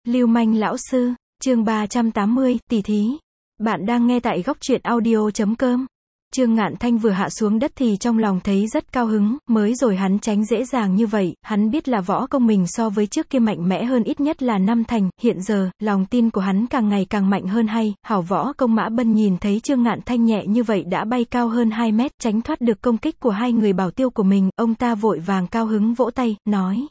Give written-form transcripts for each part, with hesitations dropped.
Lưu manh lão sư, chương 380, tỷ thí. Bạn đang nghe tại góc truyện audio.com. Trương Ngạn Thanh vừa hạ xuống đất thì trong lòng thấy rất cao hứng, mới rồi hắn tránh dễ dàng như vậy, hắn biết là võ công mình so với trước kia mạnh mẽ hơn ít nhất là 5 thành, hiện giờ, lòng tin của hắn càng ngày càng mạnh hơn hay, hảo võ công Mã Bân nhìn thấy Trương Ngạn Thanh nhẹ như vậy đã bay cao hơn 2 mét, tránh thoát được công kích của hai người bảo tiêu của mình, ông ta vội vàng cao hứng vỗ tay, nói.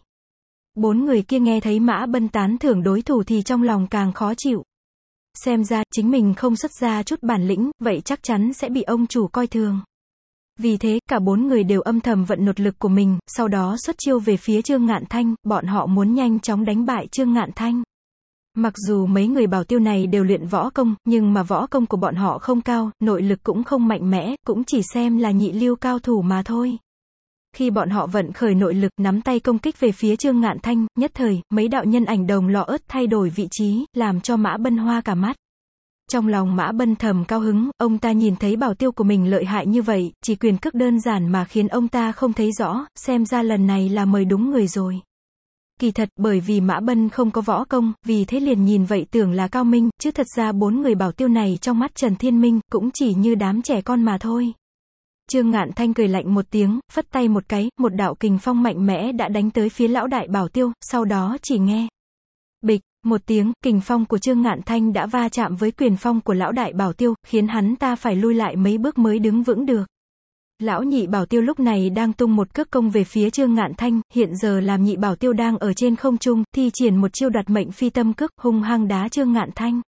Bốn người kia nghe thấy Mã Bân tán thưởng đối thủ thì trong lòng càng khó chịu. Xem ra, chính mình không xuất ra chút bản lĩnh, vậy chắc chắn sẽ bị ông chủ coi thường. Vì thế, cả bốn người đều âm thầm vận nội lực của mình, sau đó xuất chiêu về phía Trương Ngạn Thanh, bọn họ muốn nhanh chóng đánh bại Trương Ngạn Thanh. Mặc dù mấy người bảo tiêu này đều luyện võ công, nhưng mà võ công của bọn họ không cao, nội lực cũng không mạnh mẽ, cũng chỉ xem là nhị lưu cao thủ mà thôi. Khi bọn họ vận khởi nội lực nắm tay công kích về phía Trương Ngạn Thanh, nhất thời, mấy đạo nhân ảnh đồng lọ ớt thay đổi vị trí, làm cho Mã Bân hoa cả mắt. Trong lòng Mã Bân thầm cao hứng, ông ta nhìn thấy bảo tiêu của mình lợi hại như vậy, chỉ quyền cước đơn giản mà khiến ông ta không thấy rõ, xem ra lần này là mời đúng người rồi. Kỳ thật, bởi vì Mã Bân không có võ công, vì thế liền nhìn vậy tưởng là cao minh, chứ thật ra bốn người bảo tiêu này trong mắt Trần Thiên Minh, cũng chỉ như đám trẻ con mà thôi. Trương Ngạn Thanh cười lạnh một tiếng, phất tay một cái, một đạo kình phong mạnh mẽ đã đánh tới phía lão đại bảo tiêu, sau đó chỉ nghe. Bịch, một tiếng, kình phong của Trương Ngạn Thanh đã va chạm với quyền phong của lão đại bảo tiêu, khiến hắn ta phải lui lại mấy bước mới đứng vững được. Lão nhị bảo tiêu lúc này đang tung một cước công về phía Trương Ngạn Thanh, hiện giờ làm nhị bảo tiêu đang ở trên không trung, thi triển một chiêu đoạt mệnh phi tâm cước, hung hăng đá Trương Ngạn Thanh.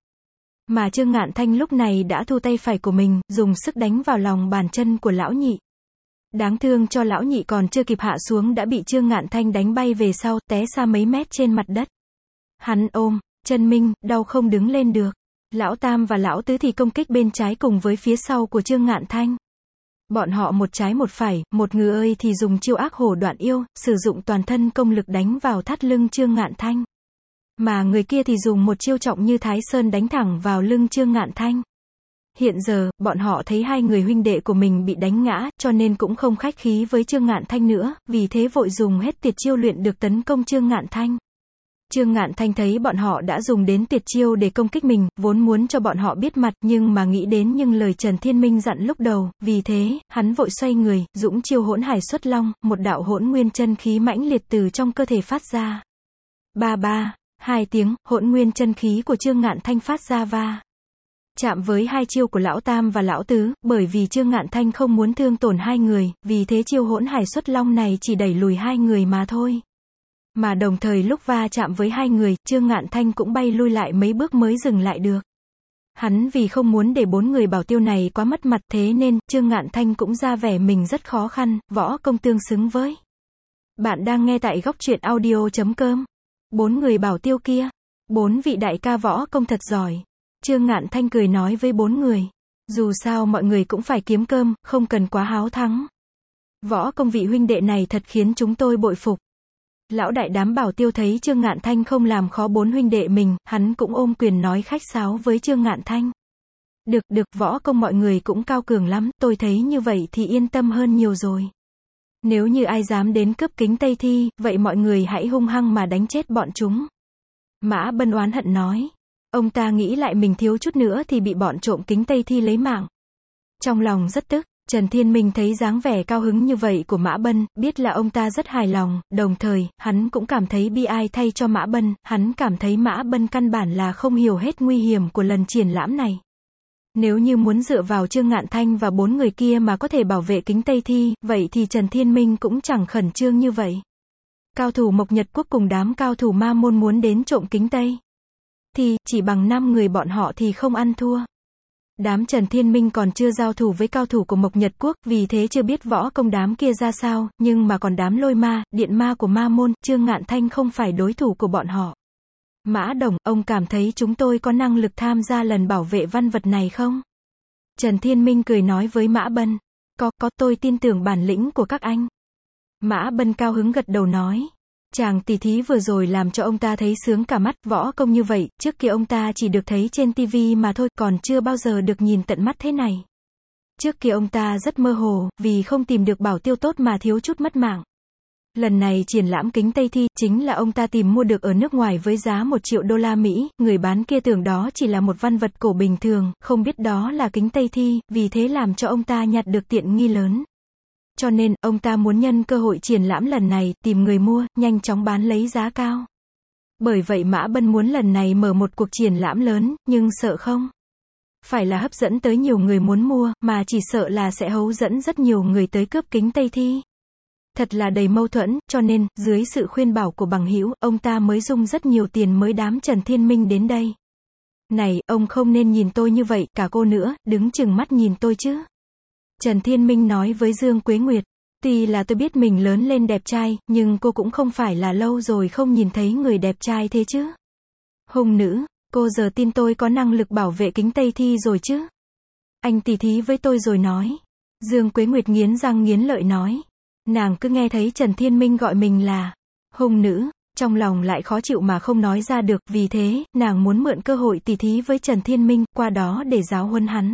Mà Trương Ngạn Thanh lúc này đã thu tay phải của mình, dùng sức đánh vào lòng bàn chân của lão nhị. Đáng thương cho lão nhị còn chưa kịp hạ xuống đã bị Trương Ngạn Thanh đánh bay về sau, té xa mấy mét trên mặt đất. Hắn ôm, chân Minh, đau không đứng lên được. Lão Tam và lão Tứ thì công kích bên trái cùng với phía sau của Trương Ngạn Thanh. Bọn họ một trái một phải, một người ơi thì dùng chiêu ác hổ đoạn yêu, sử dụng toàn thân công lực đánh vào thắt lưng Trương Ngạn Thanh. Mà người kia thì dùng một chiêu trọng như Thái Sơn đánh thẳng vào lưng Trương Ngạn Thanh. Hiện giờ, bọn họ thấy hai người huynh đệ của mình bị đánh ngã, cho nên cũng không khách khí với Trương Ngạn Thanh nữa, vì thế vội dùng hết tuyệt chiêu luyện được tấn công Trương Ngạn Thanh. Trương Ngạn Thanh thấy bọn họ đã dùng đến tuyệt chiêu để công kích mình, vốn muốn cho bọn họ biết mặt, nhưng mà nghĩ đến những lời Trần Thiên Minh dặn lúc đầu, vì thế, hắn vội xoay người, dũng chiêu hỗn hải xuất long, một đạo hỗn nguyên chân khí mãnh liệt từ trong cơ thể phát ra. Ba ba. Hai tiếng, hỗn nguyên chân khí của Trương Ngạn Thanh phát ra va chạm với hai chiêu của lão Tam và lão Tứ, bởi vì Trương Ngạn Thanh không muốn thương tổn hai người, vì thế chiêu hỗn hải xuất long này chỉ đẩy lùi hai người mà thôi. Mà đồng thời lúc va chạm với hai người, Trương Ngạn Thanh cũng bay lui lại mấy bước mới dừng lại được. Hắn vì không muốn để bốn người bảo tiêu này quá mất mặt thế nên, Trương Ngạn Thanh cũng ra vẻ mình rất khó khăn, võ công tương xứng với. Bạn đang nghe tại góc truyện audio.com. Bốn người bảo tiêu kia. Bốn vị đại ca võ công thật giỏi. Trương Ngạn Thanh cười nói với bốn người. Dù sao mọi người cũng phải kiếm cơm, không cần quá háo thắng. Võ công vị huynh đệ này thật khiến chúng tôi bội phục. Lão đại đám bảo tiêu thấy Trương Ngạn Thanh không làm khó bốn huynh đệ mình, hắn cũng ôm quyền nói khách sáo với Trương Ngạn Thanh. Được, võ công mọi người cũng cao cường lắm, tôi thấy như vậy thì yên tâm hơn nhiều rồi. Nếu như ai dám đến cướp kính Tây Thi, vậy mọi người hãy hung hăng mà đánh chết bọn chúng. Mã Bân oán hận nói. Ông ta nghĩ lại mình thiếu chút nữa thì bị bọn trộm kính Tây Thi lấy mạng. Trong lòng rất tức, Trần Thiên Minh thấy dáng vẻ cao hứng như vậy của Mã Bân, biết là ông ta rất hài lòng, đồng thời, hắn cũng cảm thấy bi ai thay cho Mã Bân, hắn cảm thấy Mã Bân căn bản là không hiểu hết nguy hiểm của lần triển lãm này. Nếu như muốn dựa vào Trương Ngạn Thanh và bốn người kia mà có thể bảo vệ kính Tây Thi, vậy thì Trần Thiên Minh cũng chẳng khẩn trương như vậy. Cao thủ Mộc Nhật Quốc cùng đám cao thủ Ma Môn muốn đến trộm kính Tây thì, chỉ bằng 5 người bọn họ thì không ăn thua. Đám Trần Thiên Minh còn chưa giao thủ với cao thủ của Mộc Nhật Quốc, vì thế chưa biết võ công đám kia ra sao, nhưng mà còn đám Lôi Ma, Điện Ma của Ma Môn, Trương Ngạn Thanh không phải đối thủ của bọn họ. Mã Đồng, ông cảm thấy chúng tôi có năng lực tham gia lần bảo vệ văn vật này không? Trần Thiên Minh cười nói với Mã Bân. Có, tôi tin tưởng bản lĩnh của các anh. Mã Bân cao hứng gật đầu nói. Chàng tỷ thí vừa rồi làm cho ông ta thấy sướng cả mắt, võ công như vậy, trước kia ông ta chỉ được thấy trên tivi mà thôi, còn chưa bao giờ được nhìn tận mắt thế này. Trước kia ông ta rất mơ hồ, vì không tìm được bảo tiêu tốt mà thiếu chút mất mạng. Lần này triển lãm kính Tây Thi, chính là ông ta tìm mua được ở nước ngoài với giá 1 triệu đô la Mỹ, người bán kia tưởng đó chỉ là một văn vật cổ bình thường, không biết đó là kính Tây Thi, vì thế làm cho ông ta nhặt được tiện nghi lớn. Cho nên, ông ta muốn nhân cơ hội triển lãm lần này, tìm người mua, nhanh chóng bán lấy giá cao. Bởi vậy Mã Bân muốn lần này mở một cuộc triển lãm lớn, nhưng sợ không phải là hấp dẫn tới nhiều người muốn mua, mà chỉ sợ là sẽ hấu dẫn rất nhiều người tới cướp kính Tây Thi. Thật là đầy mâu thuẫn, cho nên, dưới sự khuyên bảo của bằng hữu, ông ta mới dung rất nhiều tiền mới đám Trần Thiên Minh đến đây. Này, ông không nên nhìn tôi như vậy, cả cô nữa, đứng chừng mắt nhìn tôi chứ. Trần Thiên Minh nói với Dương Quế Nguyệt. Tuy là tôi biết mình lớn lên đẹp trai, nhưng cô cũng không phải là lâu rồi không nhìn thấy người đẹp trai thế chứ. Hùng nữ, cô giờ tin tôi có năng lực bảo vệ kính Tây Thi rồi chứ. Anh tỉ thí với tôi rồi nói. Dương Quế Nguyệt nghiến răng nghiến lợi nói. Nàng cứ nghe thấy Trần Thiên Minh gọi mình là hùng nữ, trong lòng lại khó chịu mà không nói ra được, vì thế, nàng muốn mượn cơ hội tỉ thí với Trần Thiên Minh, qua đó để giáo huấn hắn.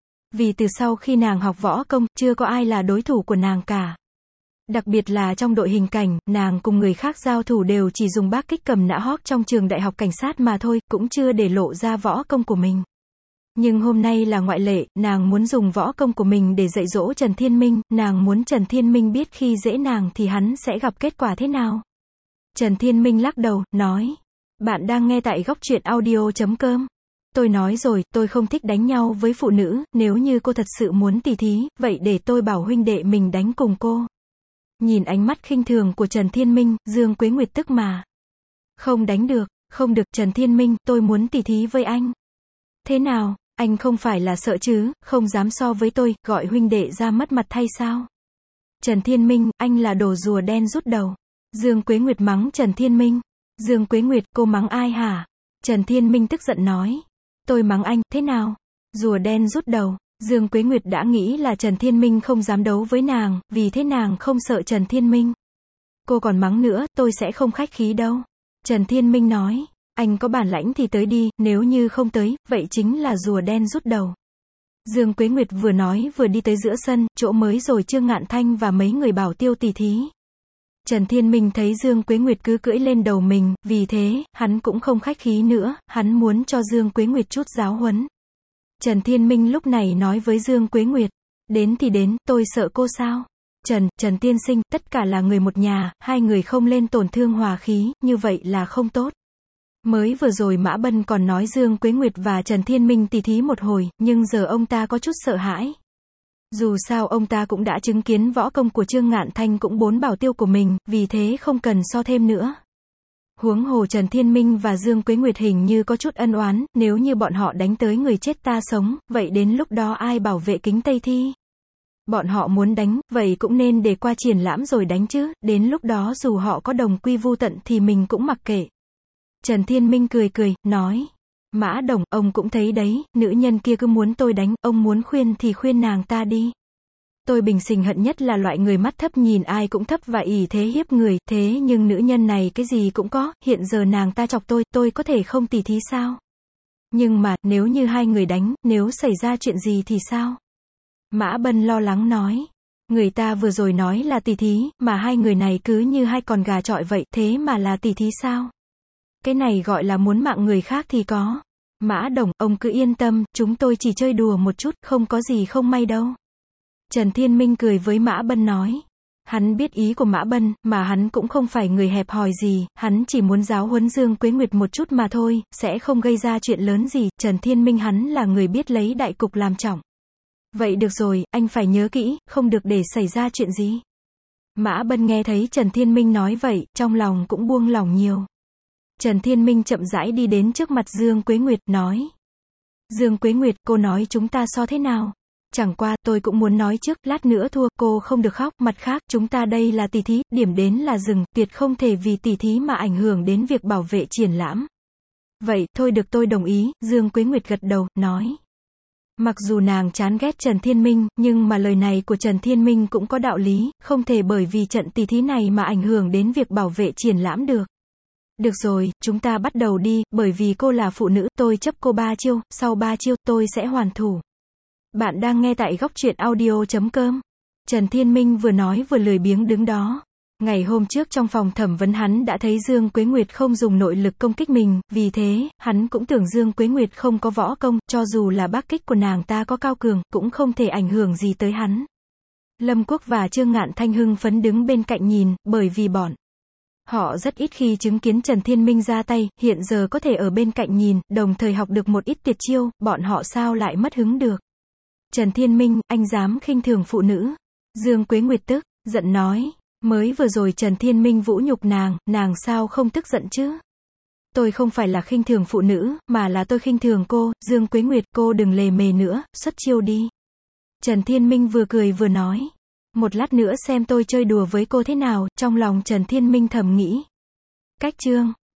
Vì từ sau khi nàng học võ công, chưa có ai là đối thủ của nàng cả. Đặc biệt là trong đội hình cảnh, nàng cùng người khác giao thủ đều chỉ dùng bác kích cầm nã hót trong trường đại học cảnh sát mà thôi, cũng chưa để lộ ra võ công của mình. Nhưng hôm nay là ngoại lệ, nàng muốn dùng võ công của mình để dạy dỗ Trần Thiên Minh, nàng muốn Trần Thiên Minh biết khi dễ nàng thì hắn sẽ gặp kết quả thế nào. Trần Thiên Minh lắc đầu, nói. Bạn đang nghe tại góc truyện audio.com. Tôi nói rồi, tôi không thích đánh nhau với phụ nữ, nếu như cô thật sự muốn tỉ thí, vậy để tôi bảo huynh đệ mình đánh cùng cô. Nhìn ánh mắt khinh thường của Trần Thiên Minh, Dương Quế Nguyệt tức mà. Không đánh được, không được, Trần Thiên Minh, tôi muốn tỉ thí với anh. Thế nào, anh không phải là sợ chứ, không dám so với tôi, gọi huynh đệ ra mất mặt thay sao? Trần Thiên Minh, anh là đồ rùa đen rút đầu. Dương Quế Nguyệt mắng Trần Thiên Minh. Dương Quế Nguyệt, cô mắng ai hả? Trần Thiên Minh tức giận nói. Tôi mắng anh, thế nào? Rùa đen rút đầu. Dương Quế Nguyệt đã nghĩ là Trần Thiên Minh không dám đấu với nàng, vì thế nàng không sợ Trần Thiên Minh. Cô còn mắng nữa, tôi sẽ không khách khí đâu. Trần Thiên Minh nói, anh có bản lãnh thì tới đi, nếu như không tới, vậy chính là rùa đen rút đầu. Dương Quế Nguyệt vừa nói vừa đi tới giữa sân, chỗ mới rồi Trương Ngạn Thanh và mấy người bảo tiêu tỉ thí. Trần Thiên Minh thấy Dương Quế Nguyệt cứ cưỡi lên đầu mình, vì thế, hắn cũng không khách khí nữa, hắn muốn cho Dương Quế Nguyệt chút giáo huấn. Trần Thiên Minh lúc này nói với Dương Quế Nguyệt, đến thì đến, tôi sợ cô sao? Trần tiên sinh, tất cả là người một nhà, hai người không lên tổn thương hòa khí, như vậy là không tốt. Mới vừa rồi Mã Bân còn nói Dương Quế Nguyệt và Trần Thiên Minh tỉ thí một hồi, nhưng giờ ông ta có chút sợ hãi. Dù sao ông ta cũng đã chứng kiến võ công của Trương Ngạn Thanh cũng 4 bảo tiêu của mình, vì thế không cần so thêm nữa. Huống hồ Trần Thiên Minh và Dương Quế Nguyệt hình như có chút ân oán, nếu như bọn họ đánh tới người chết ta sống, vậy đến lúc đó ai bảo vệ kính Tây Thi? Bọn họ muốn đánh, vậy cũng nên để qua triển lãm rồi đánh chứ, đến lúc đó dù họ có đồng quy vu tận thì mình cũng mặc kệ. Trần Thiên Minh cười cười, nói. Mã Đồng, ông cũng thấy đấy, nữ nhân kia cứ muốn tôi đánh, ông muốn khuyên thì khuyên nàng ta đi. Tôi bình sinh hận nhất là loại người mắt thấp nhìn ai cũng thấp và ỷ thế hiếp người, thế nhưng nữ nhân này cái gì cũng có, hiện giờ nàng ta chọc tôi có thể không tỉ thí sao? Nhưng mà, nếu như hai người đánh, nếu xảy ra chuyện gì thì sao? Mã Bân lo lắng nói. Người ta vừa rồi nói là tỉ thí, mà hai người này cứ như hai con gà chọi vậy, thế mà là tỉ thí sao? Cái này gọi là muốn mạng người khác thì có. Mã Đồng, ông cứ yên tâm, chúng tôi chỉ chơi đùa một chút, không có gì không may đâu. Trần Thiên Minh cười với Mã Bân nói. Hắn biết ý của Mã Bân, mà hắn cũng không phải người hẹp hòi gì, hắn chỉ muốn giáo huấn Dương Quế Nguyệt một chút mà thôi, sẽ không gây ra chuyện lớn gì. Trần Thiên Minh hắn là người biết lấy đại cục làm trọng. Vậy được rồi, anh phải nhớ kỹ, không được để xảy ra chuyện gì. Mã Bân nghe thấy Trần Thiên Minh nói vậy, trong lòng cũng buông lỏng nhiều. Trần Thiên Minh chậm rãi đi đến trước mặt Dương Quế Nguyệt, nói. Dương Quế Nguyệt, cô nói chúng ta so thế nào? Chẳng qua, tôi cũng muốn nói trước, lát nữa thua, cô không được khóc, mặt khác, chúng ta đây là tỉ thí, điểm đến là dừng, tuyệt không thể vì tỉ thí mà ảnh hưởng đến việc bảo vệ triển lãm. Vậy, thôi được tôi đồng ý, Dương Quế Nguyệt gật đầu, nói. Mặc dù nàng chán ghét Trần Thiên Minh, nhưng mà lời này của Trần Thiên Minh cũng có đạo lý, không thể bởi vì trận tỉ thí này mà ảnh hưởng đến việc bảo vệ triển lãm được. Được rồi, chúng ta bắt đầu đi, bởi vì cô là phụ nữ, tôi chấp cô 3 chiêu, sau 3 chiêu, tôi sẽ hoàn thủ. Bạn đang nghe tại góc truyện audio.com. Trần Thiên Minh vừa nói vừa lười biếng đứng đó. Ngày hôm trước trong phòng thẩm vấn hắn đã thấy Dương Quế Nguyệt không dùng nội lực công kích mình, vì thế, hắn cũng tưởng Dương Quế Nguyệt không có võ công, cho dù là bác kích của nàng ta có cao cường, cũng không thể ảnh hưởng gì tới hắn. Lâm Quốc và Trương Ngạn Thanh hưng phấn đứng bên cạnh nhìn, bởi vì bọn họ rất ít khi chứng kiến Trần Thiên Minh ra tay, hiện giờ có thể ở bên cạnh nhìn, đồng thời học được một ít tuyệt chiêu, bọn họ sao lại mất hứng được. Trần Thiên Minh, anh dám khinh thường phụ nữ. Dương Quế Nguyệt tức giận nói, mới vừa rồi Trần Thiên Minh vũ nhục nàng sao không tức giận chứ? Tôi không phải là khinh thường phụ nữ, mà là tôi khinh thường cô, Dương Quế Nguyệt, cô đừng lề mề nữa, xuất chiêu đi. Trần Thiên Minh vừa cười vừa nói, một lát nữa xem tôi chơi đùa với cô thế nào, trong lòng Trần Thiên Minh thầm nghĩ. Cách chương